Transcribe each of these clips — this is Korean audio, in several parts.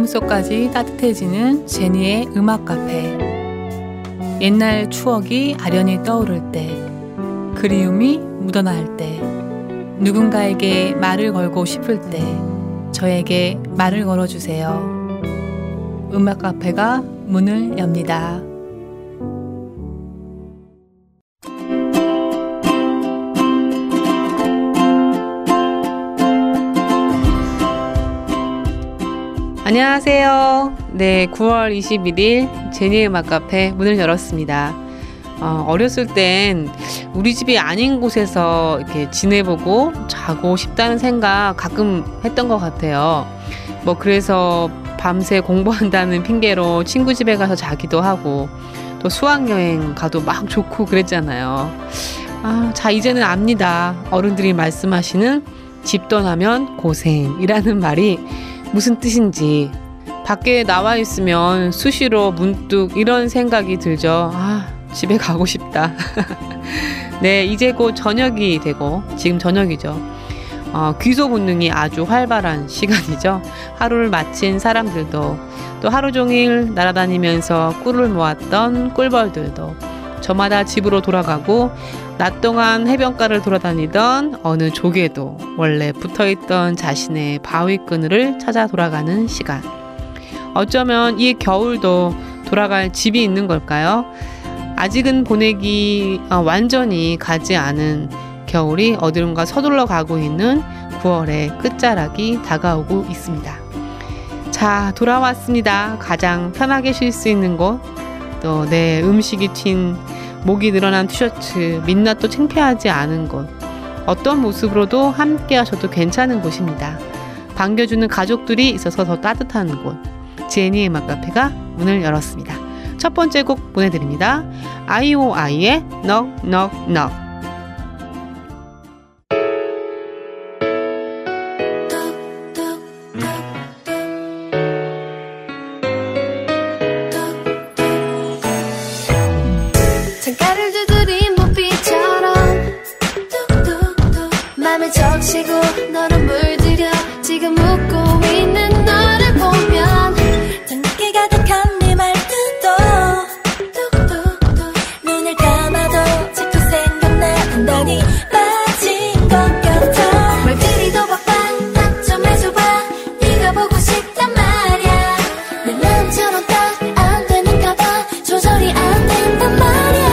마음속까지 따뜻해지는 제니의 음악 카페. 옛날 추억이 아련히 떠오를 때, 그리움이 묻어나올 때, 누군가에게 말을 걸고 싶을 때 저에게 말을 걸어주세요. 음악 카페가 문을 엽니다. 안녕하세요. 네, 9월 21일 제니의 음악 카페 문을 열었습니다. 어렸을 땐 우리 집이 아닌 곳에서 이렇게 지내보고 자고 싶다는 생각 가끔 했던 것 같아요. 그래서 밤새 공부한다는 핑계로 친구 집에 가서 자기도 하고, 또 수학여행 가도 막 좋고 그랬잖아요. 자, 이제는 압니다. 어른들이 말씀하시는 집 떠나면 고생이라는 말이 무슨 뜻인지. 밖에 나와 있으면 수시로 문득 이런 생각이 들죠. 집에 가고 싶다. 네, 이제 곧 저녁이 되고, 지금 저녁이죠. 귀소 본능이 아주 활발한 시간이죠. 하루를 마친 사람들도, 또 하루 종일 날아다니면서 꿀을 모았던 꿀벌들도 저마다 집으로 돌아가고, 낮 동안 해변가를 돌아다니던 어느 조개도 원래 붙어있던 자신의 바위그늘을 찾아 돌아가는 시간. 어쩌면 이 겨울도 돌아갈 집이 있는 걸까요? 아직은 보내기 완전히 가지 않은 겨울이 어디론가 서둘러 가고 있는 9월의 끝자락이 다가오고 있습니다. 자, 돌아왔습니다. 가장 편하게 쉴 수 있는 곳, 또 내 음식이 튄 목이 늘어난 티셔츠, 민낯도 창피하지 않은 곳, 어떤 모습으로도 함께 하셔도 괜찮은 곳입니다. 반겨주는 가족들이 있어서 더 따뜻한 곳, 제니의 음악 카페가 문을 열었습니다. 첫 번째 곡 보내드립니다. IOI의 Knock Knock Knock. 적시고 너를 물들여 지금 웃고 있는 너를 보면 등기 가득한 네 말투도 뚝뚝뚝 눈을 감아도 자꾸 생각나 단단히 빠진 것 같아. 말들이 도박방 딱 좀 해줘봐. 네가 보고 싶단 말야. 내 마음처럼 딱 안 되는가 봐. 조절이 안 된단 말야.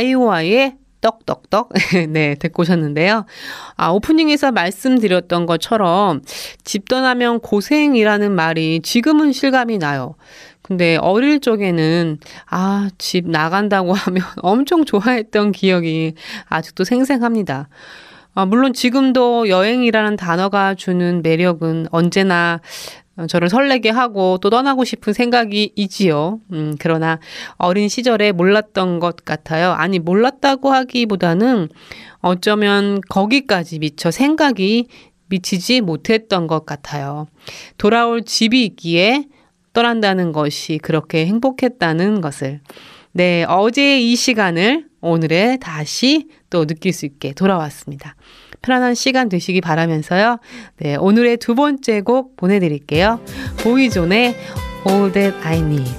아이오아이의 떡떡떡 네, 듣고 오셨는데요. 오프닝에서 말씀드렸던 것처럼 집 떠나면 고생이라는 말이 지금은 실감이 나요. 근데 어릴 적에는 집 나간다고 하면 엄청 좋아했던 기억이 아직도 생생합니다. 물론 지금도 여행이라는 단어가 주는 매력은 언제나 저를 설레게 하고 또 떠나고 싶은 생각이 이지요. 그러나 어린 시절에 몰랐던 것 같아요. 아니, 몰랐다고 하기보다는 어쩌면 거기까지 미처 생각이 미치지 못했던 것 같아요. 돌아올 집이 있기에 떠난다는 것이 그렇게 행복했다는 것을. 네, 어제의 이 시간을 오늘에 다시 또 느낄 수 있게 돌아왔습니다. 편안한 시간 되시기 바라면서요. 네, 오늘의 두 번째 곡 보내드릴게요. 보이존의 All That I Need.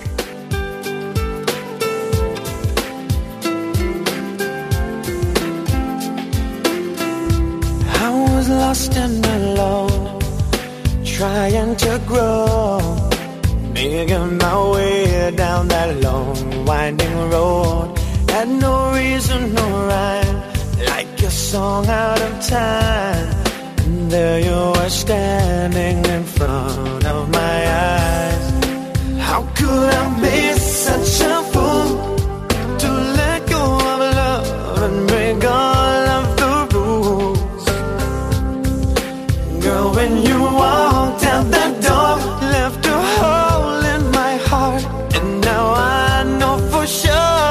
I was lost and alone, trying to grow, making my way down that long, winding road. Had no reason, no rhyme, like a song out of time. And there you were standing in front of my eyes. How could I be such a fool to let go of love and break all of the rules? Girl, when you walked out that door, left a hole in my heart, and now I know for sure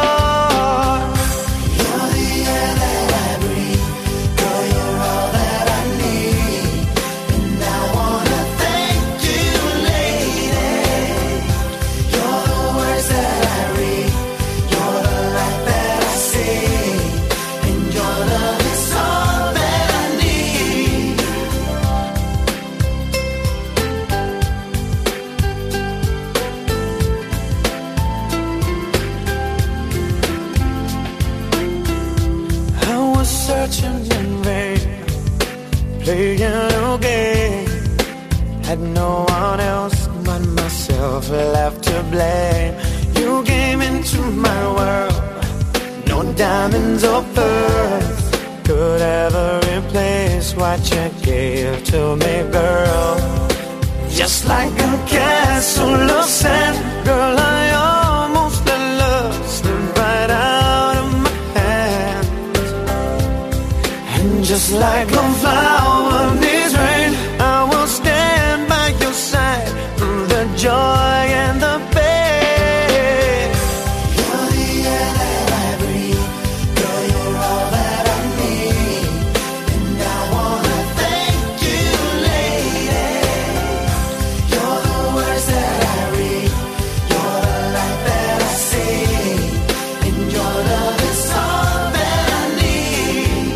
playing a game. Had no one else but myself left to blame. You came into my world, no diamonds or pearls could ever replace what you gave to me, girl. Just like a castle of sand, girl, I almost let love slip right out of my hands. And just like a flower needs rain, I will stand by your side through the joy and the pain. You're the air that I breathe, girl, you're all that I need. And I wanna thank you, lady. You're the words that I read, you're the light that I see, and your love is all that I need.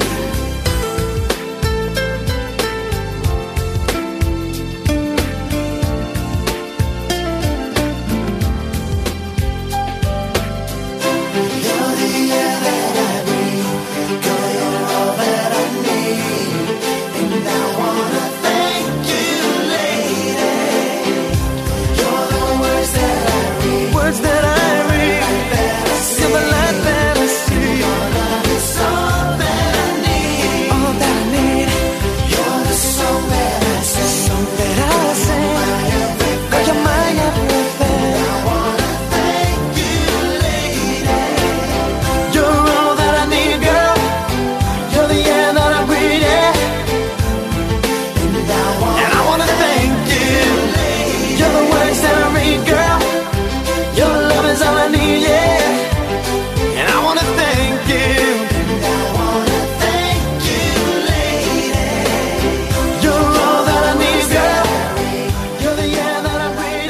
Words that I read, you're the light that I see. Your love is all that I need, all that I need. You're the song that I sing, song that I sing. Girl, you're my everything. I wanna thank you, lady. You're all that I need, girl. You're the air that I breathe, yeah. And I wanna thank you. You're the words that I read, girl. Your love is all I need, yeah. And I wanna thank you. And I wanna thank you, lady. You're all that I need, girl. You're the air that I breathe,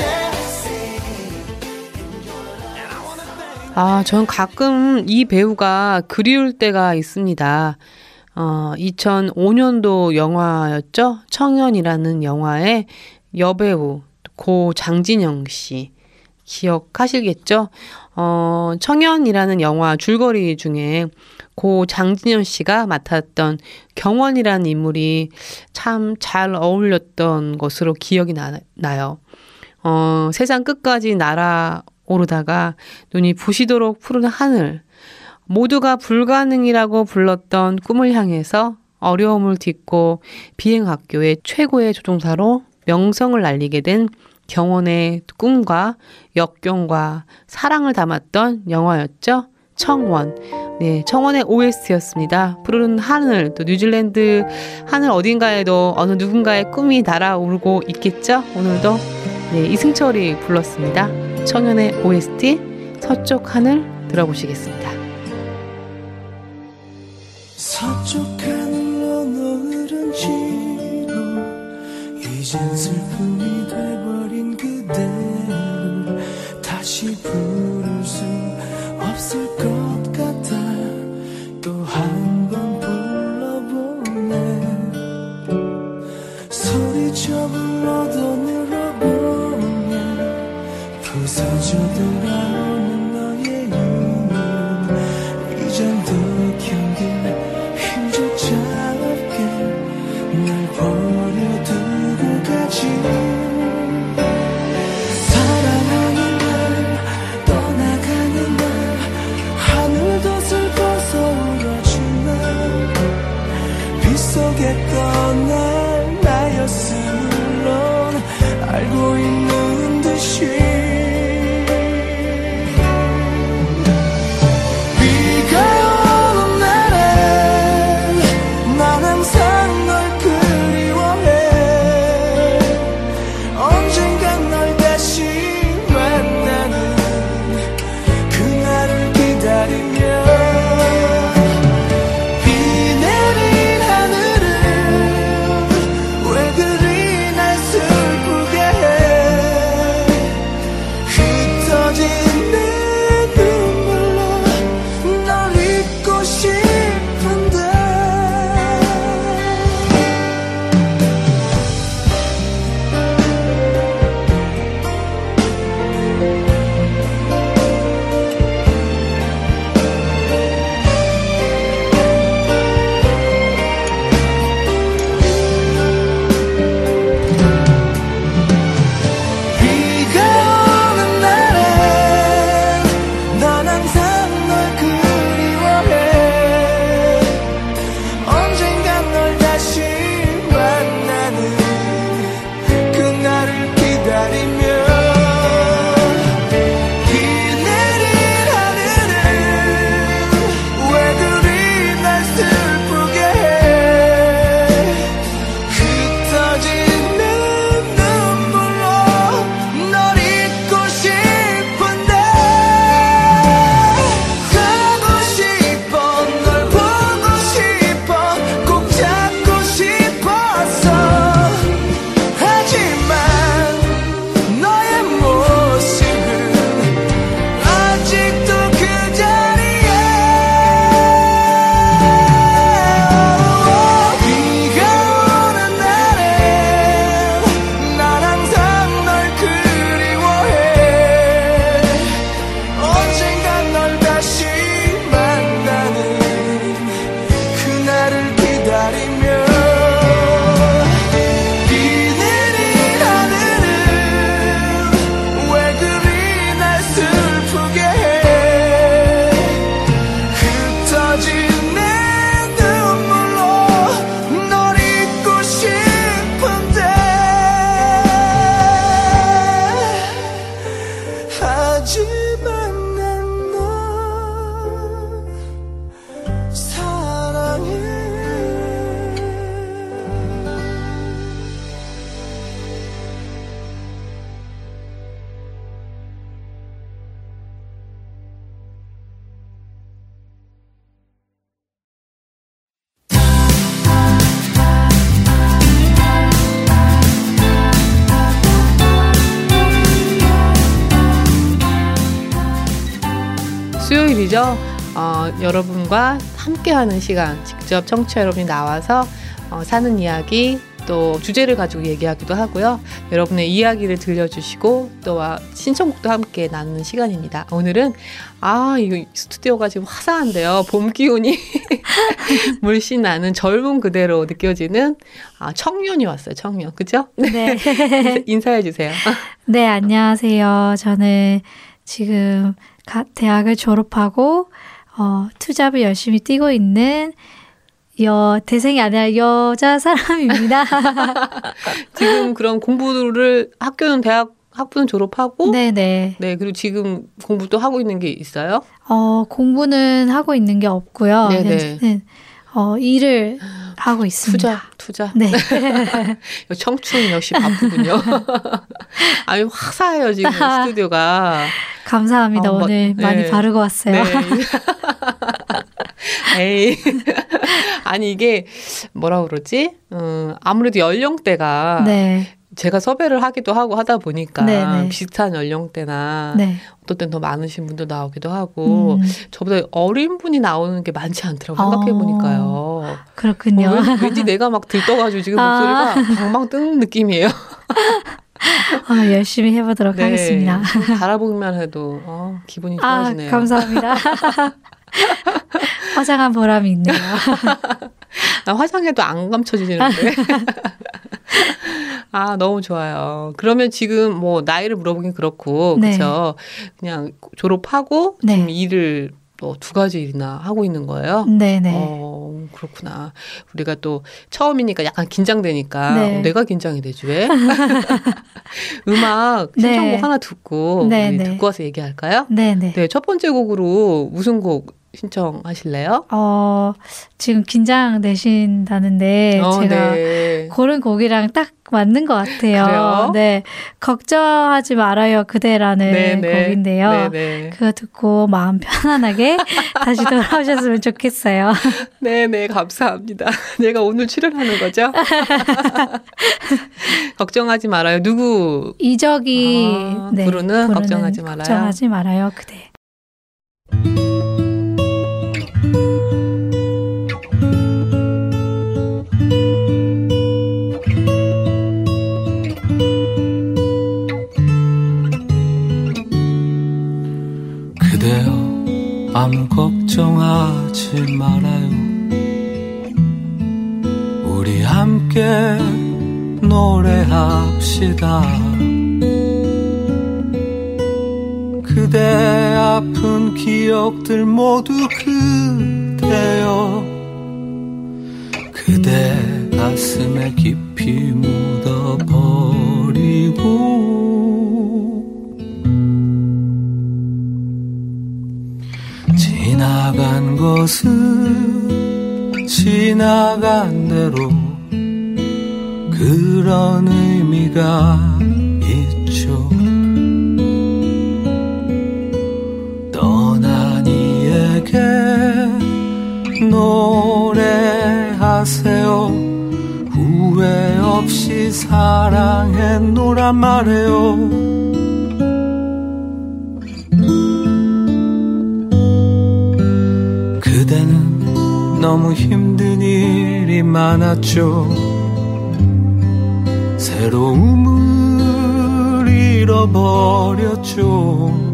yeah. And I wanna thank you. 전 가끔 이 배우가 그리울 때가 있습니다. 2005년도 영화였죠. 청년이라는 영화의 여배우 고 장진영 씨. 기억하시겠죠? 청년이라는 영화 줄거리 중에 고 장진영 씨가 맡았던 경원이라는 인물이 참 잘 어울렸던 것으로 기억이 나요. 세상 끝까지 날아오르다가 눈이 부시도록 푸른 하늘, 모두가 불가능이라고 불렀던 꿈을 향해서 어려움을 딛고 비행학교의 최고의 조종사로 명성을 날리게 된 경원의 꿈과 역경과 사랑을 담았던 영화였죠. 청원. 네, 청원의 OST였습니다. 푸르른 하늘, 또 뉴질랜드 하늘 어딘가에도 어느 누군가의 꿈이 날아오르고 있겠죠. 오늘도 네, 이승철이 불렀습니다. 청년의 OST 서쪽 하늘 들어보시겠습니다. 서쪽 하늘로 노을은 지고 이젠 슬픔이 돼버린 그대를 다시 부를 수 없을 것 같아 또 한 번 불러보네 소리쳐 불러도 늘어보면 부서져 돌아오는 너의 이름 이젠 더 견딜 힘조차 없게 날 버려두고 가지 사랑하는 날 떠나가는 날 하늘도 슬퍼서 울어주나 빗속에 떠날 나였으면 물론 알고 있는 듯이 수요일이죠. 여러분과 함께하는 시간, 직접 청취자 여러분이 나와서 사는 이야기, 또 주제를 가지고 얘기하기도 하고요. 여러분의 이야기를 들려주시고 또 신청곡도 함께 나누는 시간입니다. 오늘은 이거 스튜디오가 지금 화사한데요. 봄 기운이 물씬 나는 젊은 그대로 느껴지는 청년이 왔어요. 청년. 그죠? 네. 인사해 주세요. 네, 안녕하세요. 저는 지금 대학을 졸업하고 투잡을 열심히 뛰고 있는 대생이 아니라 여자 사람입니다. 지금 그럼 공부를 학부는 졸업하고 네네. 네, 그리고 지금 공부도 하고 있는 게 있어요? 공부는 하고 있는 게 없고요. 네네. 현재는 일을 하고 있습니다. 투자. 네. 청춘 역시 바쁘군요. 아유, 화사해요, 지금 스튜디오가. 감사합니다. 오늘 많이 바르고 왔어요. 네. 에이. 아니, 이게 뭐라 그러지? 아무래도 연령대가 네. 제가 섭외를 하기도 하고 하다 보니까 네네. 비슷한 연령대나 네. 어떤 때는 더 많으신 분도 나오기도 하고 저보다 어린 분이 나오는 게 많지 않더라고 생각해보니까요. 그렇군요. 왠지 내가 막 들떠가지고 지금 목소리가 방방 뜨는 느낌이에요. 열심히 해보도록 네. 하겠습니다. 바라보기만 해도 기분이 좋아지네요. 감사합니다. 화장한 보람이 있네요. 나 화장해도 안 감춰지는데. 너무 좋아요. 그러면 지금 뭐 나이를 물어보긴 그렇고, 네. 그렇죠. 그냥 졸업하고 네. 지금 일을 또 2가지 일이나 하고 있는 거예요. 네네. 그렇구나. 우리가 또 처음이니까 약간 긴장되니까 네. 내가 긴장이 되지 왜? 음악 신청곡 네. 하나 듣고 네, 우리 네. 듣고 와서 얘기할까요? 네네. 네, 첫 번째 곡으로 무슨 곡 신청하실래요? 지금 긴장되신다는데 제가 네. 고른 곡이랑 딱 맞는 것 같아요. 그래요? 네, 걱정하지 말아요 그대라는 네네. 곡인데요. 네네. 그거 듣고 마음 편안하게 다시 돌아오셨으면 좋겠어요. 네네, 감사합니다. 내가 오늘 출연하는 거죠? 걱정하지 말아요. 누구? 이적이 부르는 걱정하지 말아요. 걱정하지 말아요 그대. 그대여 아무 걱정하지 말아요. 우리 함께 노래합시다. 그대 아픈 기억들 모두 그대여 그대 가슴에 깊이 묻어버리고 지나간 것은 지나간 대로 그런 의미가 있죠. 떠난 이에게 노래하세요. 후회 없이 사랑했노란 말해요. 그대는 너무 힘든 일이 많았죠. 새로움을 잃어버렸죠.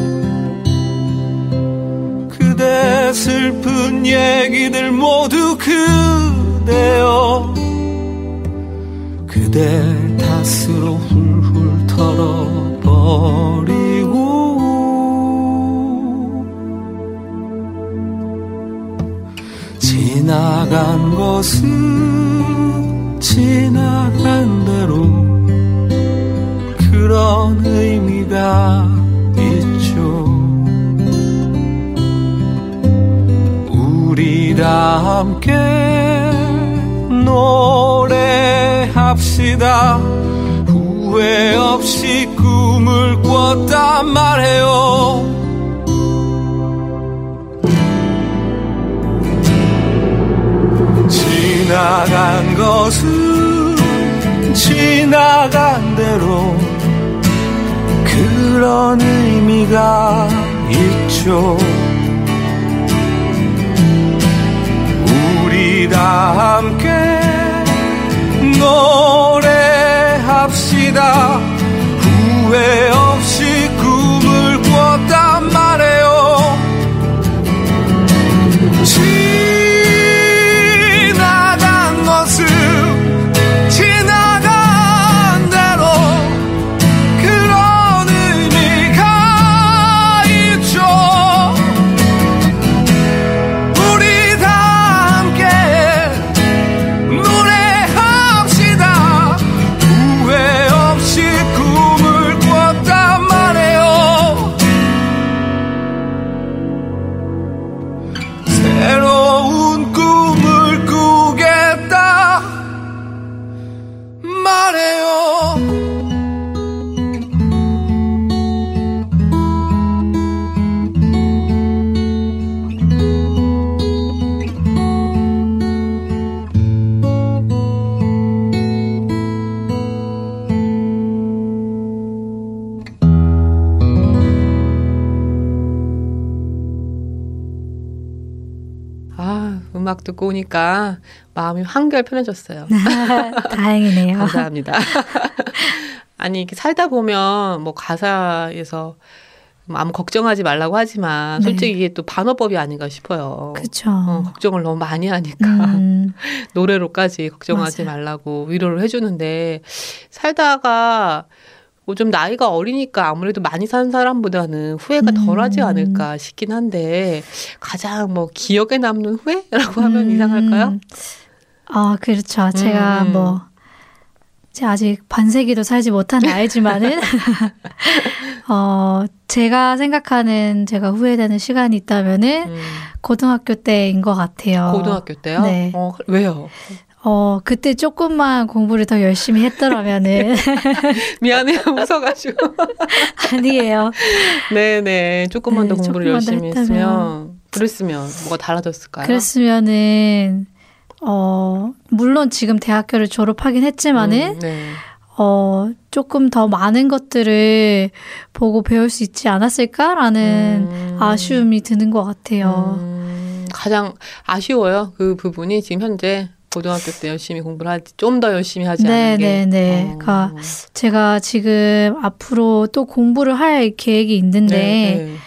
그대 슬픈 얘기들 모두 그대여 그대 탓으로 훌훌 털어버리고 지나간 것은 지나간 대로 그런 의미가 있죠. 우리 다 함께 노래합시다. 후회 없이 꿈을 꿨단 말해요. 지나간 것은 지나간 대로 그런 의미가 있죠. 우리 다 함께 노래합시다. 후회 없이 꿈을 꿨단 말해요. 지나간 것은 지나간 대로 그런 의미가 있죠. 음악 듣고 오니까 마음이 한결 편해졌어요. 다행이네요. 감사합니다. 아니 이렇게 살다 보면 뭐 가사에서 아무 걱정하지 말라고 하지만 솔직히 이게 또 반어법이 아닌가 싶어요. 그렇죠. 걱정을 너무 많이 하니까 노래로까지 걱정하지 맞아요. 말라고 위로를 해주는데 살다가 뭐 좀 나이가 어리니까 아무래도 많이 산 사람보다는 후회가 덜하지 않을까 싶긴 한데 가장 뭐 기억에 남는 후회라고 하면 이상할까요? 아, 그렇죠. 제가 뭐 제가 아직 반세기도 살지 못한 나이지만은 제가 생각하는 제가 후회되는 시간이 있다면은 고등학교 때인 것 같아요. 고등학교 때요? 네. 왜요? 그때 조금만 공부를 더 열심히 했더라면은 미안해요. 웃어가지고. 아니에요. 네네. 조금만 더 네, 공부를 조금만 더 열심히 했으면 그랬으면 뭐가 달라졌을까요? 그랬으면은 물론 지금 대학교를 졸업하긴 했지만은 네. 조금 더 많은 것들을 보고 배울 수 있지 않았을까라는 아쉬움이 드는 것 같아요. 가장 아쉬워요. 그 부분이 지금 현재 고등학교 때 열심히 공부를 하지, 좀 더 열심히 하지 않은 게. 네네네. 그러니까 제가 지금 앞으로 또 공부를 할 계획이 있는데, 네.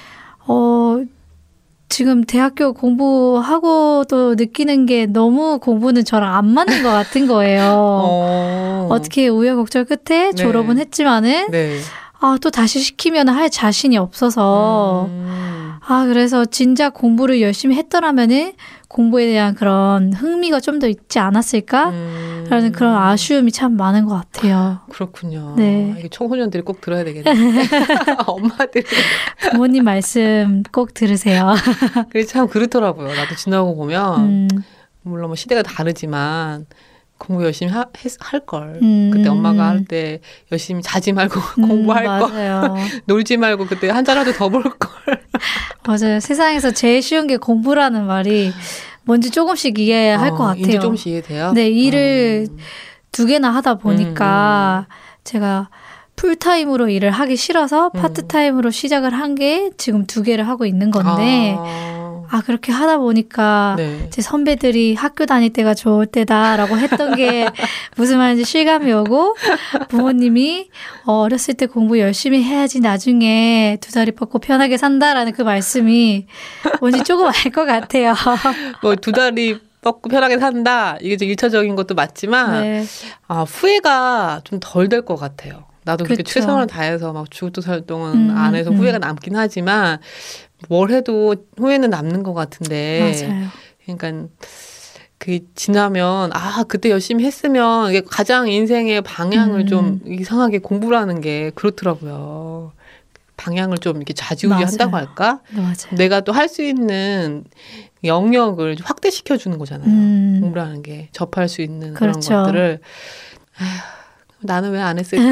지금 대학교 공부하고도 느끼는 게 너무 공부는 저랑 안 맞는 것 같은 거예요. 어떻게 우여곡절 끝에 졸업은 했지만은, 네. 또 다시 시키면 할 자신이 없어서, 그래서 진작 공부를 열심히 했더라면은 공부에 대한 그런 흥미가 좀 더 있지 않았을까? 라는 그런 아쉬움이 참 많은 것 같아요. 그렇군요. 네. 이게 청소년들이 꼭 들어야 되겠네요. 엄마들이. 부모님 말씀 꼭 들으세요. 그게 참 그렇더라고요. 나도 지나고 보면, 물론 뭐 시대가 다르지만, 공부 열심히 할 걸. 그때 엄마가 할 때 열심히 자지 말고 공부할 걸. 맞아요. 놀지 말고 그때 한자라도 더 볼 걸. 맞아요. 세상에서 제일 쉬운 게 공부라는 말이 뭔지 조금씩 이해할 것 같아요. 이제 조금씩 이해돼요? 네, 일을 두 개나 하다 보니까 제가 풀타임으로 일을 하기 싫어서 파트타임으로 시작을 한 게 지금 두 개를 하고 있는 건데 그렇게 하다 보니까 네. 제 선배들이 학교 다닐 때가 좋을 때다라고 했던 게 무슨 말인지 실감이 오고 부모님이 어렸을 때 공부 열심히 해야지 나중에 두 다리 뻗고 편하게 산다라는 그 말씀이 뭔지 조금 알 것 같아요. 뭐 두 다리 뻗고 편하게 산다. 이게 좀 1차적인 것도 맞지만 네. 후회가 좀 덜 될 것 같아요. 나도 그렇게 그쵸. 최선을 다해서 막 죽도 살 동안 안 해서 후회가 남긴 하지만 뭘 해도 후회는 남는 것 같은데. 맞아요. 그러니까 그 지나면 그때 열심히 했으면 이게 가장 인생의 방향을 좀 이상하게 공부라는 게 그렇더라고요. 방향을 좀 이렇게 좌지우지한다고 맞아요. 할까? 네, 맞아요. 내가 또 할 수 있는 영역을 좀 확대시켜 주는 거잖아요. 공부라는 게 접할 수 있는 그렇죠. 그런 것들을 나는 왜 안 했을까?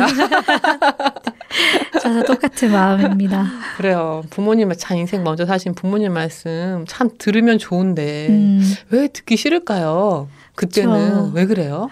저도 똑같은 마음입니다. 그래요. 부모님 참 인생 먼저 사신 부모님 말씀 참 들으면 좋은데 왜 듣기 싫을까요? 그때는 그렇죠. 왜 그래요?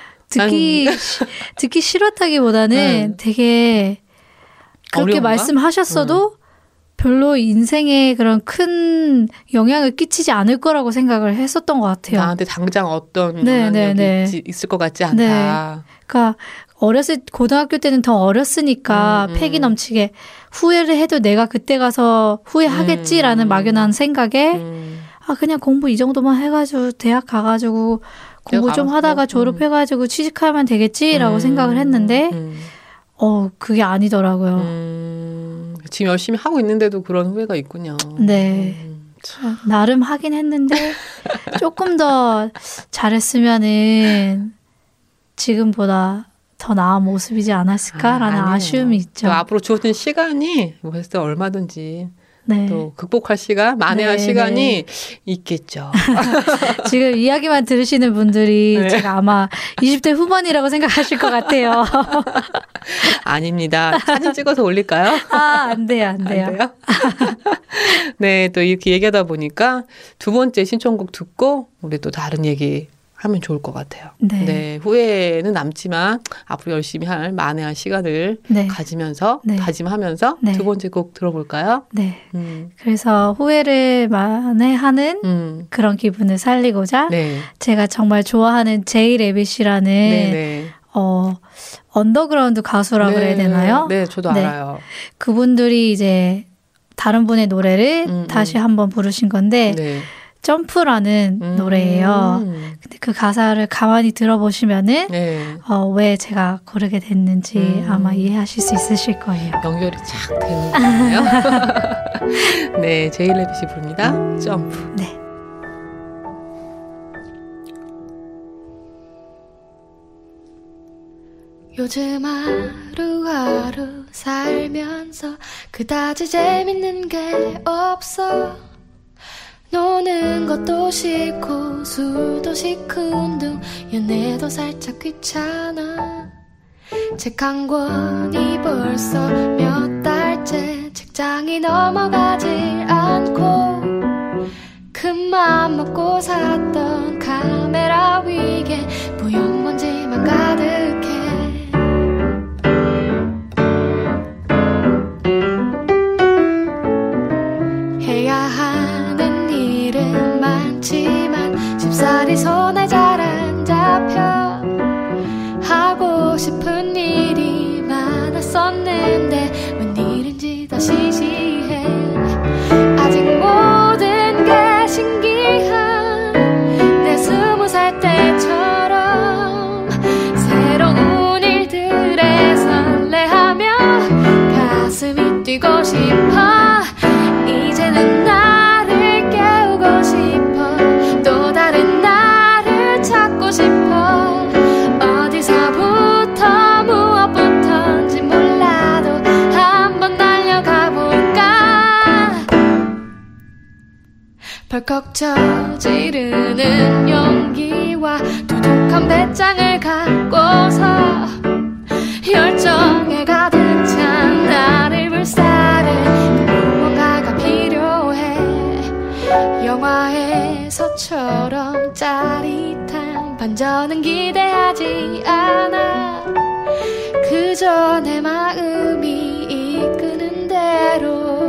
듣기 싫었다기보다는 되게 그렇게 어려운가? 말씀하셨어도 별로 인생에 그런 큰 영향을 끼치지 않을 거라고 생각을 했었던 것 같아요. 나한테 당장 어떤 네, 영향력이 네, 네. 있을 것 같지 않다. 그러니까 고등학교 때는 더 어렸으니까 패기 넘치게 후회를 해도 내가 그때 가서 후회하겠지라는 막연한 생각에 그냥 공부 이 정도만 해가지고 대학 가가지고 공부 좀 하다가 졸업해가지고 취직하면 되겠지라고 생각을 했는데 그게 아니더라고요. 지금 열심히 하고 있는데도 그런 후회가 있군요. 네. 나름 하긴 했는데 조금 더 잘했으면은 지금보다 더 나은 모습이지 않았을까라는 아쉬움이 있죠. 앞으로 주어진 시간이 벌써 얼마든지 네. 또 극복할 시간, 만회할 네, 시간이 네. 있겠죠. 지금 이야기만 들으시는 분들이 제가 아마 20대 후반이라고 생각하실 것 같아요. 아닙니다. 사진 찍어서 올릴까요? 안 돼요, 안 돼요. 안 돼요? 네, 또 이렇게 얘기하다 보니까 두 번째 신청곡 듣고 우리 또 다른 얘기 하면 좋을 것 같아요. 네. 네, 후회는 남지만 앞으로 열심히 할 만회할 시간을 네. 가지면서 네. 다짐하면서 네. 두 번째 곡 들어볼까요? 네. 그래서 후회를 만회하는 그런 기분을 살리고자 네. 제가 정말 좋아하는 제이 레빗이라는 네. 언더그라운드 가수라고 네. 그래야 되나요? 네, 저도 네. 알아요. 그분들이 이제 다른 분의 노래를 다시 한번 부르신 건데 네. 점프라는 노래예요. 근데 그 가사를 가만히 들어보시면은 네. 왜 제가 고르게 됐는지 아마 이해하실 수 있으실 거예요. 연결이 착 되는 거예요. 네, 제이 레빗이 부릅니다. 점프. 네. 요즘 하루하루 살면서 그다지 재밌는 게 없어. 노는 것도 싫고 술도 시큰둥 연애도 살짝 귀찮아. 책 한 권이 벌써 몇 달째 책장이 넘어가질 않고 큰맘 먹고 샀던 카메라 위에 뿌연 먼지만 가득해. 해야 하는 일은 많지만 쉽사리 손에 잘 안 잡혀. 하고 싶은 일이 많았었는데 웬일인지 다 시시해. 아직 모든 게 신기한 내 20살 때처럼 새로운 일들에 설레하며 가슴이 뛰고 싶어. 이제는 나를 깨우고 싶어. 또 다른 나를 찾고 싶어. 어디서부터 무엇부터인지 몰라도 한번 달려가 볼까. 벌컥 저지르는 용기와 두둑한 배짱을 갖고서 열정에 가득 찬 나를 불사를 무언가가 필요해. 영화에서처럼 짜릿한 반전은 기대하지 않아. 그저 내 마음이 이끄는 대로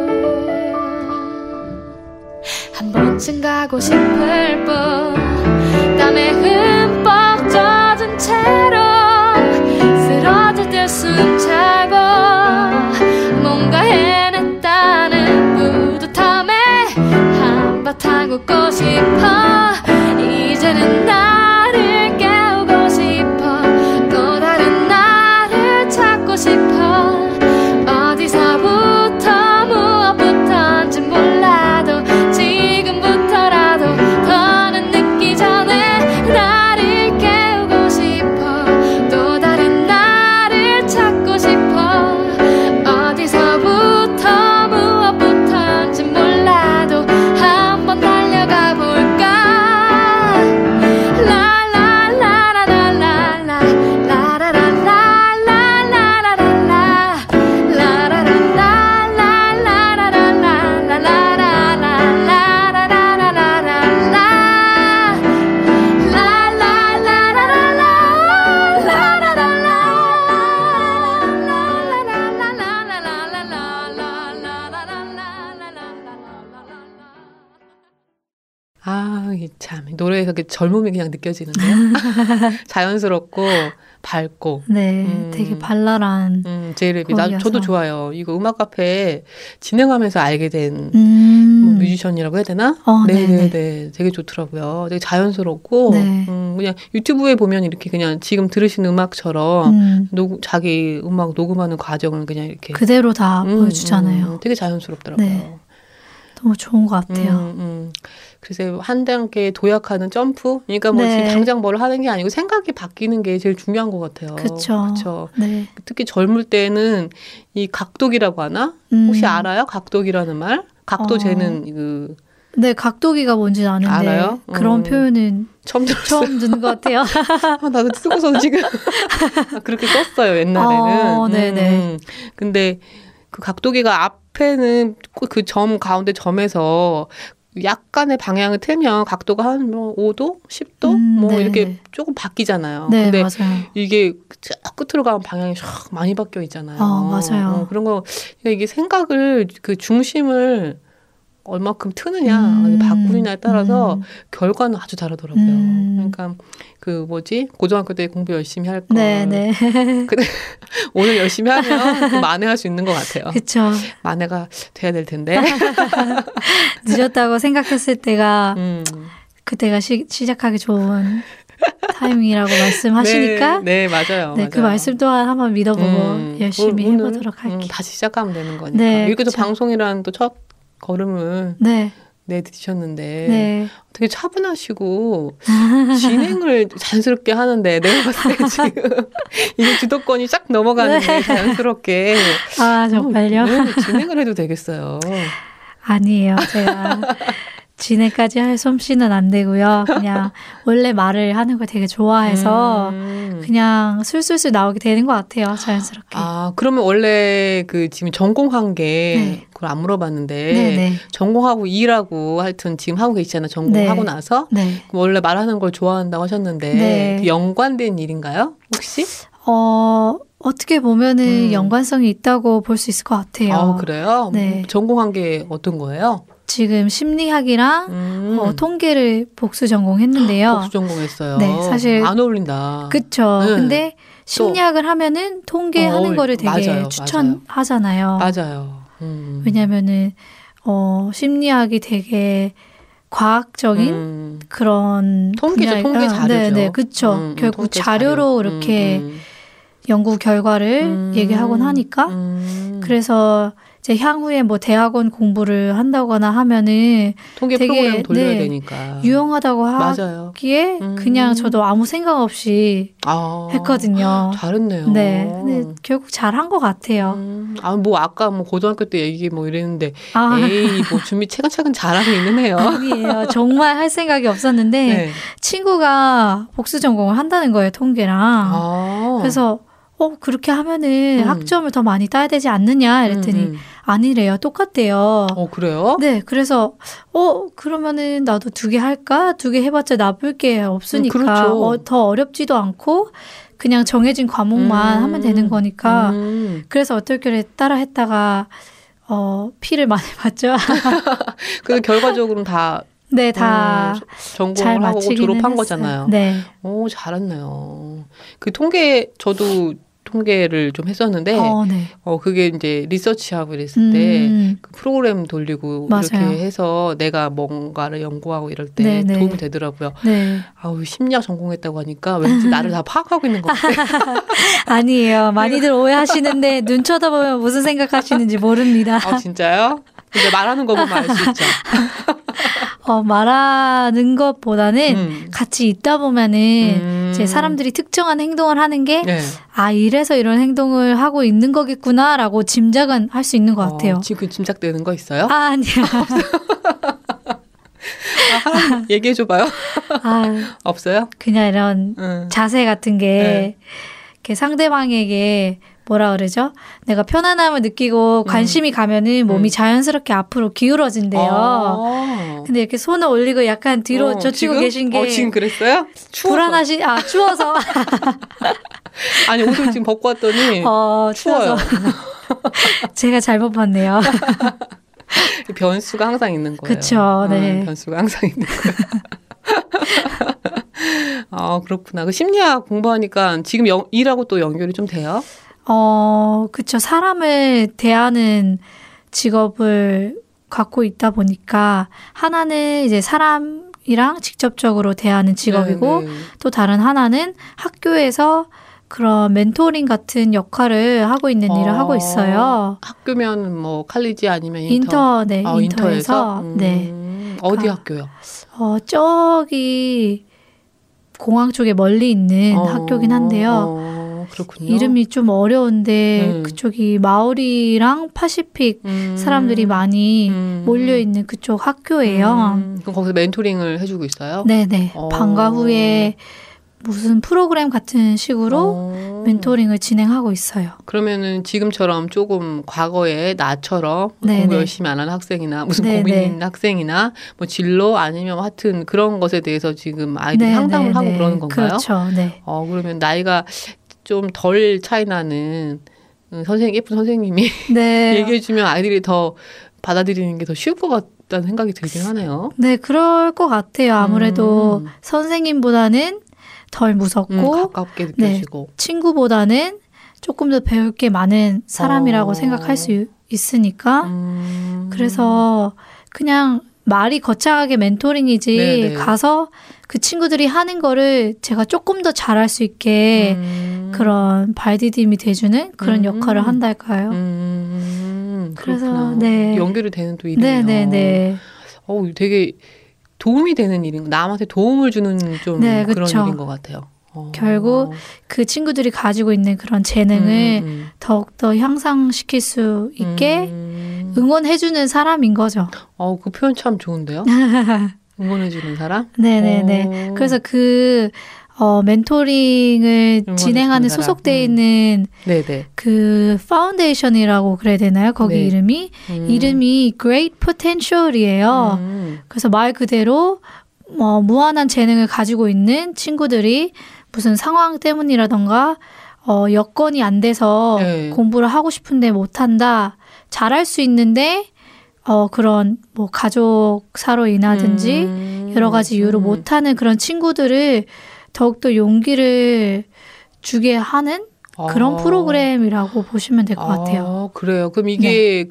한 번쯤 가고 싶을 뿐. 땀에 흠뻑 젖은 채로 쓰러질 때 숨차고 뭔가 해냈다는 뿌듯함에 한바탕 웃고 싶어. 이제는 나를 깨우고 싶어. 또 다른 나를 찾고 싶어. 어디서부터 무엇부터인지 몰라도 지금부터라도 더는 늦기 전에 나를 깨우고 싶어. 또 다른 나를 찾고 싶어. 어디서부터 무엇부터인지 몰라도 한번 달려가 볼까. 참 노래에서 그 젊음이 그냥 느껴지는데요. 자연스럽고 밝고. 네, 되게 발랄한. 제이레빗 저도 좋아요. 이거 음악 카페 진행하면서 알게 된 뮤지션이라고 해야 되나? 네네네, 되게 좋더라고요. 되게 자연스럽고 네. 그냥 유튜브에 보면 이렇게 그냥 지금 들으시는 음악처럼 자기 음악 녹음하는 과정을 그냥 이렇게 그대로 다 보여주잖아요. 되게 자연스럽더라고요. 네. 너무 좋은 것 같아요. 그래서 한 단계 도약하는 점프? 그러니까 뭐 네. 지금 당장 뭘 하는 게 아니고 생각이 바뀌는 게 제일 중요한 것 같아요. 그렇죠. 네. 특히 젊을 때는 이 각도기라고 하나? 혹시 알아요? 각도기라는 말? 각도 재는 네, 각도기가 뭔지는 아는데 알아요? 그런 표현은 처음 듣는 것 같아요. 나도 쓰고서 지금 그렇게 썼어요, 옛날에는. 네네. 근데 그 각도기가 앞에는 그 점 가운데 점에서 약간의 방향을 틀면 각도가 한 뭐 5도, 10도 뭐 네. 이렇게 조금 바뀌잖아요. 네, 근데 맞아요. 이게 쫙 끝으로 가면 방향이 쫙 많이 바뀌어 있잖아요. 맞아요. 그런 거 이게 생각을 그 중심을 얼마큼 트느냐 바꾸느냐에 따라서 결과는 아주 다르더라고요. 그러니까 그 뭐지 고등학교 때 공부 열심히 할 걸. 네. 근데 오늘 열심히 하면 그 만회할 수 있는 것 같아요. 그렇죠. 만회가 돼야 될 텐데. 늦었다고 생각했을 때가 그때가 시작하기 좋은 타이밍이라고 말씀하시니까 네, 맞아요. 네, 맞아요. 그 말씀 또한 한번 믿어보고 열심히 오늘, 해보도록 할게요. 다시 시작하면 되는 거니까. 네, 이렇게 또 그쵸. 방송이라는 또 첫 걸음을 네. 내디디셨는데 네. 되게 차분하시고 진행을 자연스럽게 하는데 내가 봤을 때 지금 이게 주도권이 쫙 넘어가는데 네. 자연스럽게 아, 정말요? 진행을 해도 되겠어요. 아니에요. 제가 진행까지 할 솜씨는 안 되고요. 그냥 원래 말을 하는 걸 되게 좋아해서 그냥 술술술 나오게 되는 것 같아요. 자연스럽게. 아, 그러면 원래 그 지금 전공한 게 네. 그걸 안 물어봤는데 네네. 전공하고 일하고 하여튼 지금 하고 계시잖아요. 전공하고 네. 나서 네. 원래 말하는 걸 좋아한다고 하셨는데 네. 그 연관된 일인가요? 혹시? 어떻게 보면은 연관성이 있다고 볼 수 있을 것 같아요. 아, 그래요? 네. 전공한 게 어떤 거예요? 지금 심리학이랑 통계를 복수 전공했는데요. 복수 전공했어요. 네, 사실 안 어울린다. 그쵸. 네. 근데 심리학을 하면은 통계하는 거를 되게 맞아요, 추천하잖아요. 맞아요. 왜냐면은 심리학이 되게 과학적인 그런 통계죠, 통계 자료죠. 네, 그렇죠. 결국 통계 자료로 자료. 이렇게 연구 결과를 얘기하곤 하니까 그래서 이제 향후에 뭐 대학원 공부를 한다거나 하면은 통계 되게, 프로그램 돌려야 네, 되니까. 유용하다고 맞아요. 하기에 그냥 저도 아무 생각 없이 했거든요. 잘했네요. 네, 근데 결국 잘한 것 같아요. 뭐 아까 뭐 고등학교 때 얘기 뭐 이랬는데 아. 에이 뭐 준비 차근차근 잘하고 있는 애요. 아니에요. 정말 할 생각이 없었는데 네. 친구가 복수 전공을 한다는 거예요, 통계랑. 그래서 그렇게 하면은 학점을 더 많이 따야 되지 않느냐 이랬더니 아니래요. 똑같대요. 그래요? 네, 그래서 그러면은 나도 2개 할까? 2개 해봤자 나쁠 게 없으니까 그렇죠. 더 어렵지도 않고 그냥 정해진 과목만 하면 되는 거니까 그래서 어떻게 따라 했다가 피를 많이 봤죠. 그 결과적으로는 다 네, 다 전공을 하고 졸업한 했어요. 거잖아요. 네. 오, 잘했네요. 그 통계 저도 통계를 좀 했었는데 네. 그게 이제 리서치하고 이랬을 때 그 프로그램 돌리고 맞아요. 이렇게 해서 내가 뭔가를 연구하고 이럴 때 네네. 도움이 되더라고요. 네. 아우, 심리학 전공했다고 하니까 왠지 나를 다 파악하고 있는 것 같아. 아니에요. 많이들 오해하시는데 눈 쳐다보면 무슨 생각하시는지 모릅니다. 아, 진짜요? 근데 말하는 거 보면 알 수 있죠. 말하는 것보다는 같이 있다 보면은 이제 사람들이 특정한 행동을 하는 게 네. 이래서 이런 행동을 하고 있는 거겠구나라고 짐작은 할 수 있는 것 같아요. 지금 짐작되는 거 있어요? 아니요. 얘기해줘봐요. 없어요? 그냥 이런 자세 같은 게 이렇게 상대방에게 뭐라 그러죠? 내가 편안함을 느끼고 관심이 가면은 몸이 자연스럽게 앞으로 기울어진대요. 근데 이렇게 손을 올리고 약간 뒤로 젖히고 지금? 계신 게 지금 그랬어요? 추워서. 아니, 옷을 지금 벗고 왔더니 추워요. 제가 잘못 봤네요. 변수가 항상 있는 거예요. 그렇죠. 네. 변수가 항상 있는 거예요. 그렇구나. 그 심리학 공부하니까 지금 일하고 또 연결이 좀 돼요? 그쵸. 사람을 대하는 직업을 갖고 있다 보니까 하나는 이제 사람이랑 직접적으로 대하는 직업이고 네네. 또 다른 하나는 학교에서 그런 멘토링 같은 역할을 하고 있는 일을 하고 있어요. 학교면 뭐 칼리지 아니면 인터에서. 인터에서? 네. 어디 학교요? 저기 공항 쪽에 멀리 있는 학교긴 한데요. 그렇군요. 이름이 좀 어려운데 그쪽이 마오리랑 파시픽 사람들이 많이 몰려있는 그쪽 학교예요. 그럼 거기서 멘토링을 해주고 있어요? 네네. 방과 후에 무슨 프로그램 같은 식으로 멘토링을 진행하고 있어요. 그러면은 지금처럼 조금 과거에 나처럼 네네. 공부 열심히 안 하는 학생이나 무슨 네네. 고민 있는 학생이나 뭐 진로 아니면 하여튼 그런 것에 대해서 지금 아이들이 네네네. 상담을 하고 그러는 건가요? 그렇죠. 네. 그러면 나이가 좀 덜 차이 나는 선생님, 예쁜 선생님이 네. 얘기해주면 아이들이 더 받아들이는 게 더 쉬울 것 같다는 생각이 들긴 하네요. 네, 그럴 것 같아요. 아무래도 선생님보다는 덜 무섭고 가깝게 느껴지고. 친구보다는 조금 더 배울 게 많은 사람이라고 생각할 수 있으니까 그래서 그냥 말이 거창하게 멘토링이지 네네. 가서 그 친구들이 하는 거를 제가 조금 더 잘할 수 있게 그런 발디딤이 돼주는 그런 역할을 한달까요? 그래서 그렇구나. 네. 연결이 되는 또 일이네요. 네네네. 되게 도움이 되는 일인, 남한테 도움을 주는 좀 네, 그런 그쵸. 일인 것 같아요. 결국 그 친구들이 가지고 있는 그런 재능을 더욱더 향상시킬 수 있게 응원해주는 사람인 거죠. 그 표현 참 좋은데요? 응원해주는 사람? 네네네. 그래서 그 멘토링을 진행하는 사람. 소속돼 있는 네네. 그 파운데이션이라고 그래야 되나요? 거기 네. 이름이 Great Potential이에요. 그래서 말 그대로 무한한 재능을 가지고 있는 친구들이 무슨 상황 때문이라던가 여건이 안 돼서 네. 공부를 하고 싶은데 못한다. 잘할 수 있는데 그런 뭐 가족사로 인하든지 여러 가지 이유로 못하는 그런 친구들을 더욱더 용기를 주게 하는 그런 프로그램이라고 보시면 될 것 같아요. 그래요. 그럼 이게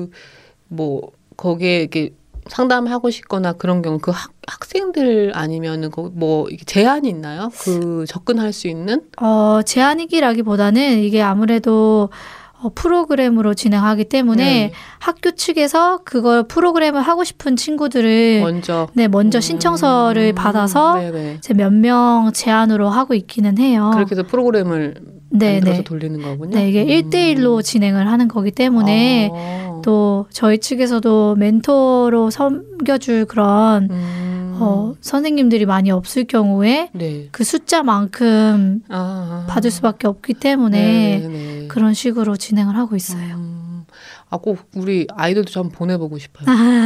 거기에 이렇게 상담하고 싶거나 그런 경우 그 학생들 아니면은 뭐 제한이 있나요? 그 접근할 수 있는? 제한이기라기보다는 이게 아무래도 프로그램으로 진행하기 때문에 학교 측에서 그걸 프로그램을 하고 싶은 친구들을 먼저 신청서를 받아서 이제 몇 명 제한으로 하고 있기는 해요. 그렇게 해서 프로그램을 만들어서 돌리는 거군요. 네, 이게 1대1로 진행을 하는 거기 때문에 또 저희 측에서도 멘토로 섬겨줄 그런 선생님들이 많이 없을 경우에 그 숫자만큼 받을 수밖에 없기 때문에 그런 식으로 진행을 하고 있어요. 꼭 우리 아이들도 좀 보내보고 싶어요.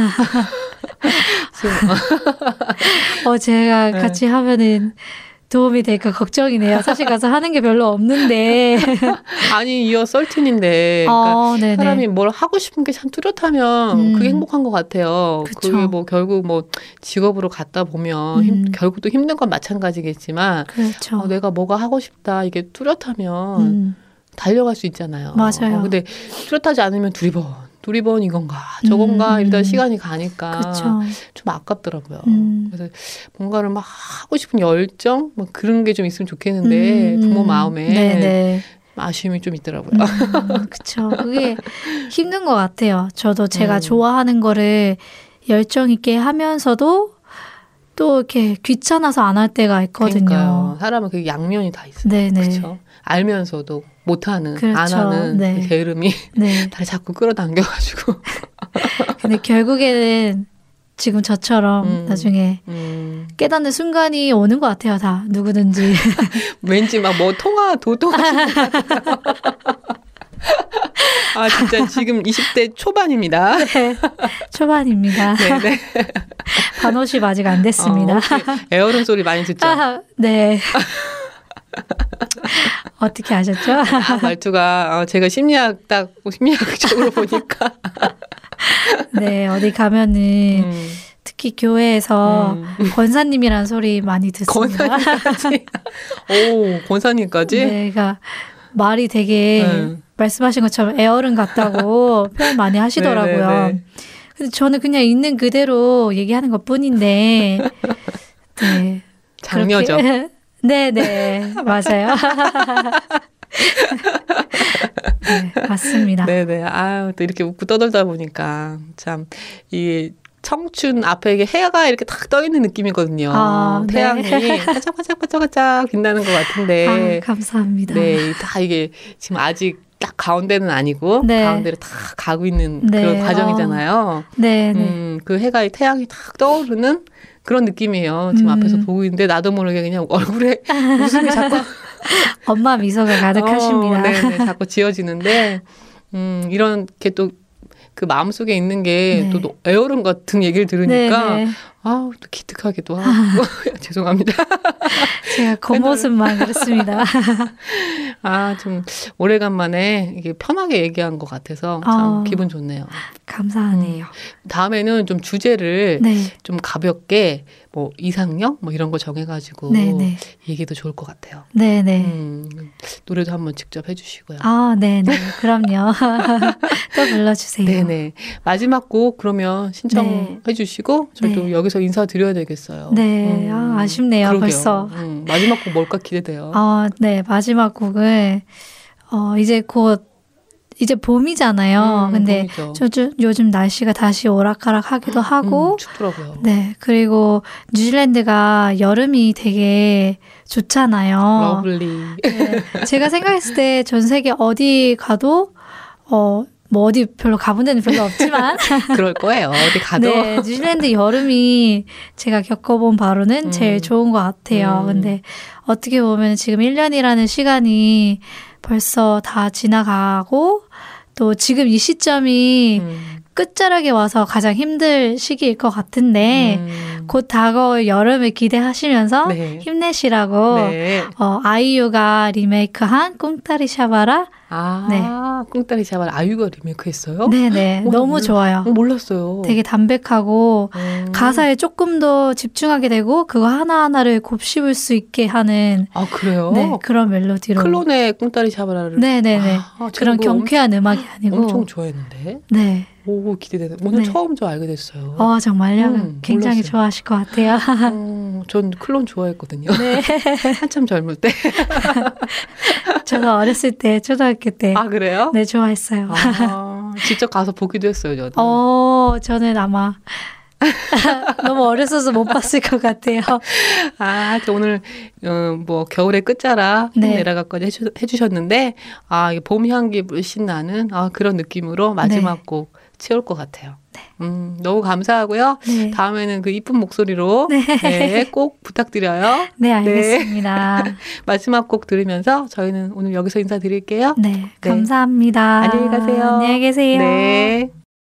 제가 같이 하면은 도움이 될까 걱정이네요. 사실 가서 하는 게 별로 없는데. 아니, 이어 썰틴인데. 그러니까 사람이 뭘 하고 싶은 게 참 뚜렷하면 그게 행복한 것 같아요. 그쵸. 그게 뭐 결국 뭐 직업으로 갔다 보면 결국 또 힘든 건 마찬가지겠지만. 그렇죠. 내가 뭐가 하고 싶다. 이게 뚜렷하면 달려갈 수 있잖아요. 맞아요. 근데 뚜렷하지 않으면 두리번 이건가 저건가 이러다 시간이 가니까 그쵸. 좀 아깝더라고요. 그래서 뭔가를 막 하고 싶은 열정 뭐 그런 게 좀 있으면 좋겠는데 부모 마음에 아쉬움이 좀 있더라고요. 그렇죠. 그게 힘든 것 같아요. 저도 제가 좋아하는 거를 열정 있게 하면서도 또 이렇게 귀찮아서 안 할 때가 있거든요. 그러니까요. 사람은 그 양면이 다 있어요. 그렇죠. 알면서도 못하는, 그렇죠. 안 하는 그 게으름이 다들 자꾸 끌어당겨가지고. 근데 결국에는 지금 저처럼 나중에 깨닫는 순간이 오는 것 같아요. 다 누구든지. 왠지 막 뭐 도통하시는 것 같아요. 진짜 지금 20대 초반입니다. 네, 초반입니다. 네네. 반호십 아직 안 됐습니다. 에어론 소리 많이 듣죠? 네. 어떻게 아셨죠? 말투가 제가 심리학적으로 보니까 네, 어디 가면은 특히 교회에서 권사님이라는 소리 많이 듣습니다. 권사님까지? 오, 권사님까지? 네, 그러니까 말이 되게 말씀하신 것처럼 에어른 같다고 표현 많이 하시더라고요. 네네네. 근데 저는 그냥 있는 그대로 얘기하는 것뿐인데, 네. 장녀죠. 네네, 맞아요. 네, 맞습니다. 네네. 또 이렇게 웃고 떠들다 보니까 참, 이게 청춘 앞에 이게 해가 이렇게 탁 떠 있는 느낌이거든요. 태양이 반짝반짝 빛나는 것 같은데. 감사합니다. 네, 다 이게 지금 아직 딱 가운데는 아니고 가운데를 다 가고 있는 그런 과정이잖아요. 네. 그 태양이 탁 떠오르는 그런 느낌이에요. 지금 앞에서 보고 있는데 나도 모르게 그냥 얼굴에 웃음이 자꾸 엄마 미소가 가득하십니다. 네네, 자꾸 지어지는데 이렇게 또 그 마음속에 있는 게 네. 또 애어른 같은 얘기를 들으니까 네네. 아우 또 기특하기도 하고 죄송합니다. 제가 겉모습만 그렇습니다. 아, 좀 오래간만에 이게 편하게 얘기한 것 같아서 참 기분 좋네요. 감사하네요. 다음에는 좀 주제를 네. 좀 가볍게 뭐 이상형 뭐 이런 거 정해가지고 네네. 얘기도 좋을 것 같아요. 네네. 노래도 한번 직접 해주시고요. 아, 네네. 그럼요. 또 불러주세요. 네네. 마지막 곡 그러면 신청해 주시고 저희도 네. 여기서 인사드려야 되겠어요. 네. 아쉽네요. 그러게요. 벌써. 마지막 곡 뭘까 기대돼요. 네. 마지막 곡은 이제 곧 이제 봄이잖아요. 근데 봄이죠. 요즘 날씨가 다시 오락가락하기도 하고 춥더라고요. 네. 그리고 뉴질랜드가 여름이 되게 좋잖아요. 러블리. 네. 제가 생각했을 때 전 세계 어디 가도 뭐 어디 별로 가본 데는 별로 없지만 그럴 거예요. 어디 가도. 네, 뉴질랜드 여름이 제가 겪어본 바로는 제일 좋은 것 같아요. 근데 어떻게 보면 지금 1년이라는 시간이 벌써 다 지나가고 또 지금 이 시점이 끝자락에 와서 가장 힘들 시기일 것 같은데 곧 다가올 여름을 기대하시면서 네. 힘내시라고 네. 아이유가 리메이크한 꿍따리 샤바라 네. 꿍따리 샤바라 아이유가 리메이크했어요? 네네 너무 좋아요. 몰랐어요. 되게 담백하고 가사에 조금 더 집중하게 되고 그거 하나하나를 곱씹을 수 있게 하는 아 그래요? 네, 그런 멜로디로 클론의 꿍따리 샤바라를 네네네 그런 경쾌한 음악이 아니고 엄청 좋아했는데 네. 오 기대되네. 오늘 네. 처음 저 알게 됐어요. 정말요? 굉장히 몰랐어요. 좋아하실 것 같아요. 전 클론 좋아했거든요. 네. 한참 젊을 때. 저도 어렸을 때 초등학교 때 아 그래요? 네, 좋아했어요. 직접 가서 보기도 했어요, 저는. 저는 아마 너무 어렸어서 못 봤을 것 같아요. 저 오늘 뭐 겨울의 끝자락 네. 내려가까지 해주셨는데 이 봄 향기 물씬 나는 그런 느낌으로 마지막 네. 곡 채울 것 같아요. 너무 감사하고요. 네. 다음에는 그 이쁜 목소리로 네. 꼭 부탁드려요. 네, 알겠습니다. 마지막 곡 들으면서 저희는 오늘 여기서 인사드릴게요. 네, 감사합니다. 안녕히 가세요. 안녕히 계세요. 네.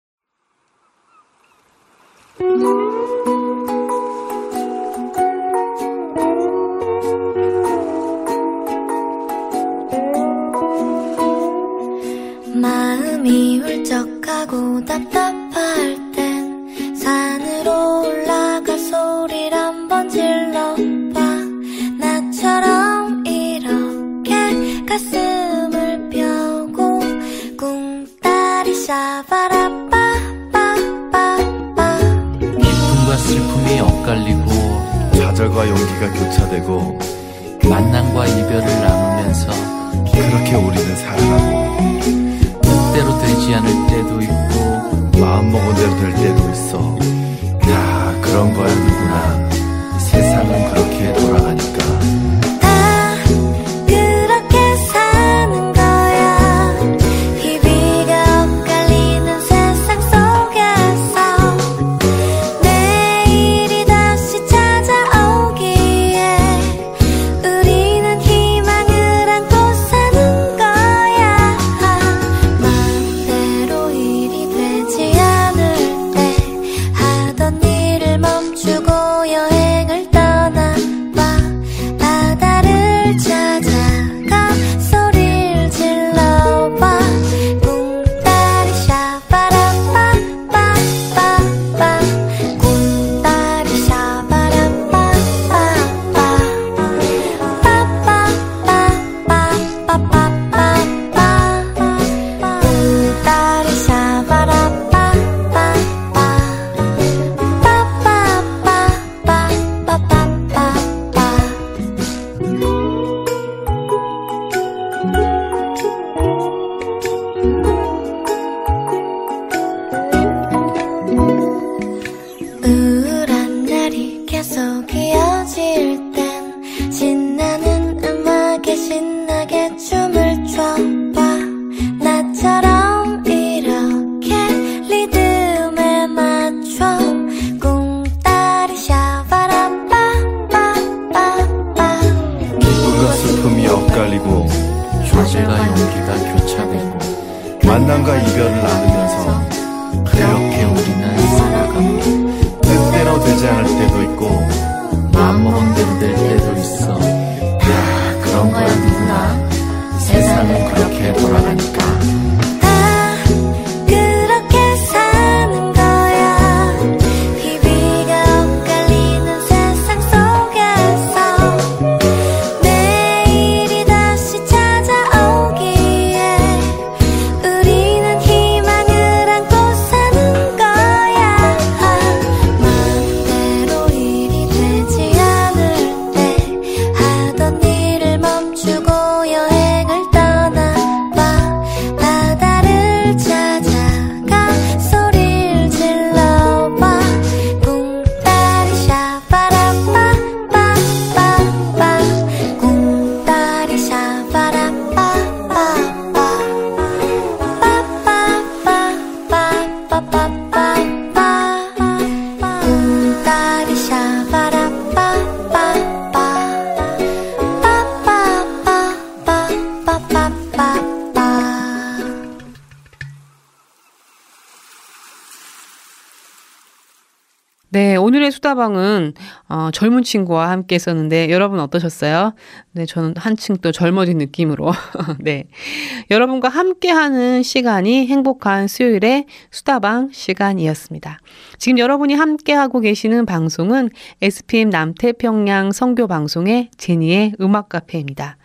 마음이 울적하고 답답할 땐 산으로 올라가 소리를 한번 질러봐. 나처럼 이렇게 가슴을 펴고 꿍따리 샤바라빠빠빠빠. 기쁨과 슬픔이 엇갈리고 좌절과 용기가 교차되고 만남과 이별을 나누면서 그렇게 우리는 살아가고 뜻대로 되지 않을 때도 있고 마음먹은 대로 될 때도 있어. 다 그런 거야 누구나. 세상은 그렇게 돌아가니까. 다 그렇게 사는 거야. 희비가 엇갈리는 세상 속에서 내일이 다시 찾아오기에 우리는 희망을 안고 사는 거야. 마음대로 일이 되지 않을 때 하던 일을 멈추고 여행을 떠나봐. 바다를 찾아가 소리를 질러봐. 꿍따리 샤바라빠빠빠빠. 꿍따리 샤바라빠빠빠. 빠빠빠빠빠빠빠. 꿍따리 샤바라빠빠빠. 우울한 날이 계속 이어질 땐 신나는 음악에 신나게 춤을 춰봐. 나처럼 이렇게 리듬에 맞춰 꿍따리 샤바 화제가 용기가 교차되고 만남과 이별을 나누면서 그렇게 우리는 살아갑니다. 뜻대로 되지 않을 때도 있고 마음먹은 대로 될 때도 있어. 다 그런 거야 누구나. 세상은 그렇게 돌아가니까. 다 그렇게 사는 거야. 희비가 엇갈리는 세상 속에서 내일이 다시 찾아오기에 우리는 희망을 안고 사는 거야. 마음대로 일이 되지 않을 때 하던 일을 멈추고 여행을 떠나봐. 바다를 찾아가 소리를 질러봐. 꿍따리 샤바라빠빠빠빠. 꿍따리 샤바라빠빠빠. 빠빠빠빠빠빠빠. 꿍따리 샤바라빠빠빠. 네, 오늘의 수다방은 젊은 친구와 함께 했었는데 여러분 어떠셨어요? 네, 저는 한층 또 젊어진 느낌으로 네, 여러분과 함께하는 시간이 행복한 수요일의 수다방 시간이었습니다. 지금 여러분이 함께하고 계시는 방송은 SPM 남태평양 선교방송의 제니의 음악카페입니다.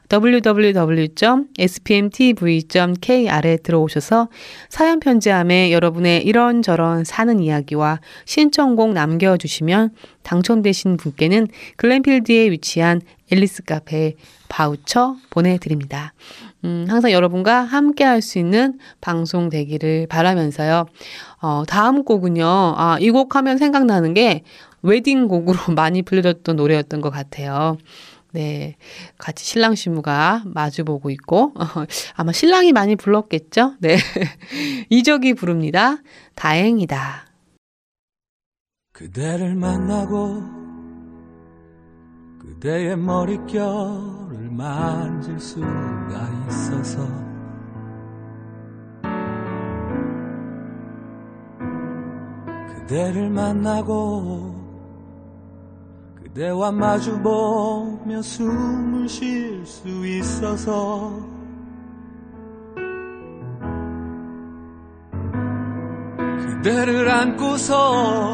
www.spmtv.kr에 들어오셔서 사연 편지함에 여러분의 이런저런 사는 이야기와 신청곡 남겨주시면 당첨되신 분께는 글램필드에 위치한 앨리스 카페 바우처 보내드립니다. 항상 여러분과 함께 할 수 있는 방송 되기를 바라면서요. 다음 곡은요. 이 곡 하면 생각나는 게 웨딩곡으로 많이 불려졌던 노래였던 것 같아요. 네, 같이 신랑 신부가 마주보고 있고 아마 신랑이 많이 불렀겠죠? 네, 이적이 부릅니다. 다행이다. 그대를 만나고 그대의 머릿결을 만질 수가 있어서 그대를 만나고 그대와 마주보며 숨을 쉴 수 있어서 그대를 안고서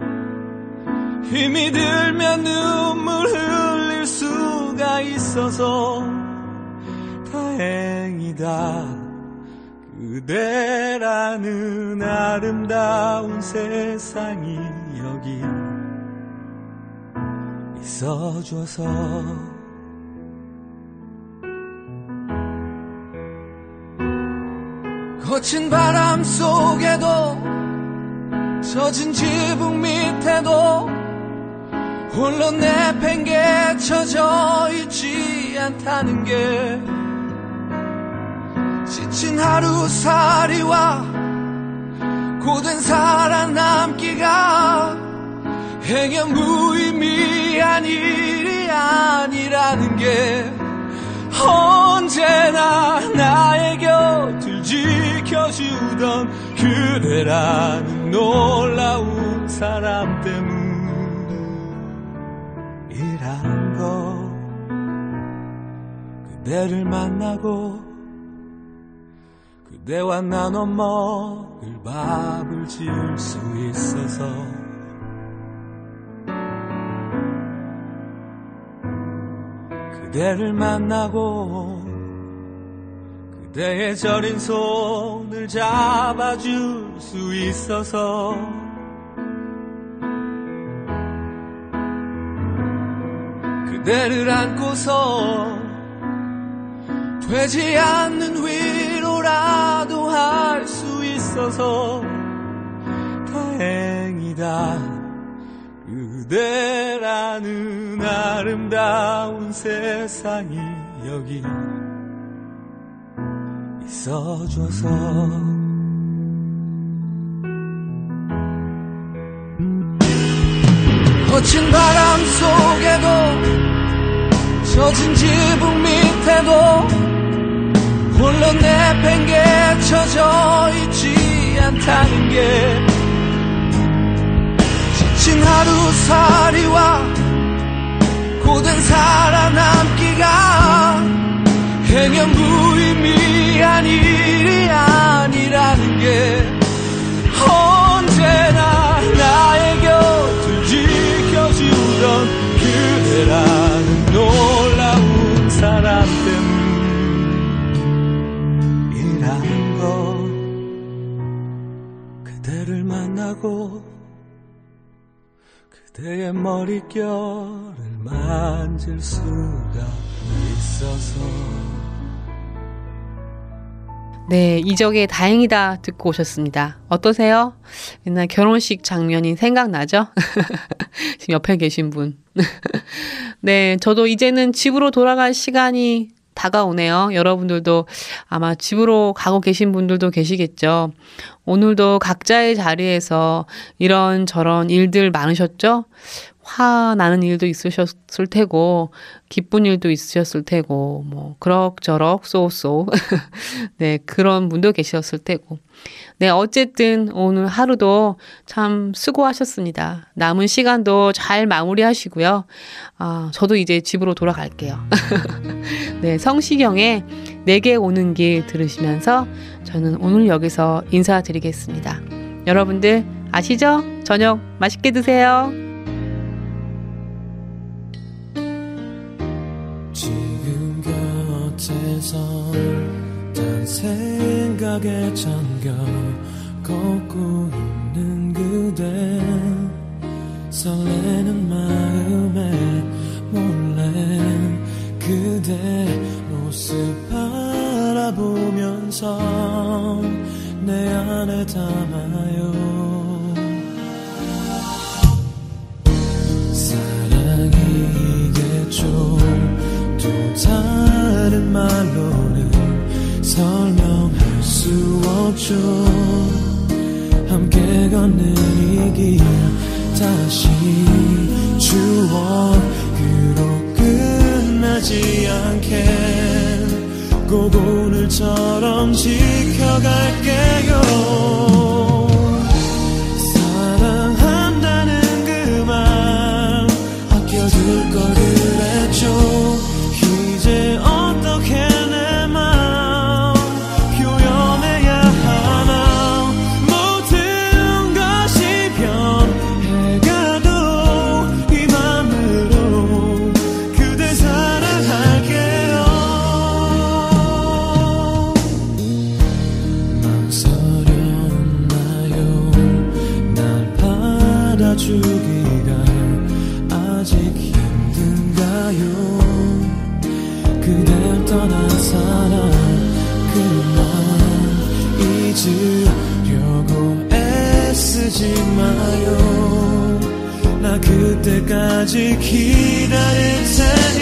힘이 들면 눈물 흘릴 수가 있어서 다행이다. 그대라는 아름다운 세상이 여기 있어줘서 거친 바람 속에도 젖은 지붕 밑에도 홀로 내팽개쳐져 있지 않다는 게 지친 하루살이와 고된 살아남기가 행여 무의미한 일이 아니라는 게 언제나 나의 곁을 지켜주던 그대라는 놀라운 사람 때문이란 거. 그대를 만나고 그대와 나눠 먹을 밥을 지을 수 있어서 그대를 만나고 그대의 저린 손을 잡아줄 수 있어서 그대를 안고서 되지 않는 위로라도 할 수 있어서 다행이다. 그대라는 아름다운 세상이 여기 있어줘서 거친 바람 속에도 젖은 지붕 밑에도 숨겨져 있지 않다는 게 지친 하루살이와 고된 살아남기가 행여 무의미한 일이 아니라는 게 언제나 나의 곁을 지켜주던 그대라는 놀라운 사람 때문이라는 것 그대를 만나고 그대의 머릿결을 만질 수가 있어서. 네, 이적의 다행이다 듣고 오셨습니다. 어떠세요? 옛날 결혼식 장면이 생각나죠? 지금 옆에 계신 분. 네, 저도 이제는 집으로 돌아갈 시간이 다가오네요. 여러분들도 아마 집으로 가고 계신 분들도 계시겠죠. 오늘도 각자의 자리에서 이런저런 일들 많으셨죠? 화나는 일도 있으셨을 테고 기쁜 일도 있으셨을 테고 뭐 그럭저럭 쏘쏘 네, 그런 분도 계셨을 테고 네, 어쨌든 오늘 하루도 참 수고하셨습니다. 남은 시간도 잘 마무리하시고요. 저도 이제 집으로 돌아갈게요. 네, 성시경의 내게 오는 길 들으시면서 저는 오늘 여기서 인사드리겠습니다. 여러분들 아시죠? 저녁 맛있게 드세요. 지금 곁에서 단 생각에 잠겨 걷고 있는 그대 설레는 마음에 몰래 그대 모습 바라보면서 내 안에 담아요. 사랑이겠죠. 또 다른 말로는 설명할 수 없죠. 함께 걷는 이 길 다시 추억으로 끝나지 않게 꼭 오늘처럼 지켜갈게요. 사랑한다는 그 말 아껴둘 걸 그랬죠. 이제 어떻게 내 마음 표현해야 하나. 모든 것이 변해가도 이 맘으로 그댈 사랑할게요. 망설였나요? 날 받아주기가 아직 힘든가요? 그댈 떠난 사람 그 말 잊으려고 애쓰지 마요. 나 그때까지 기다릴 테니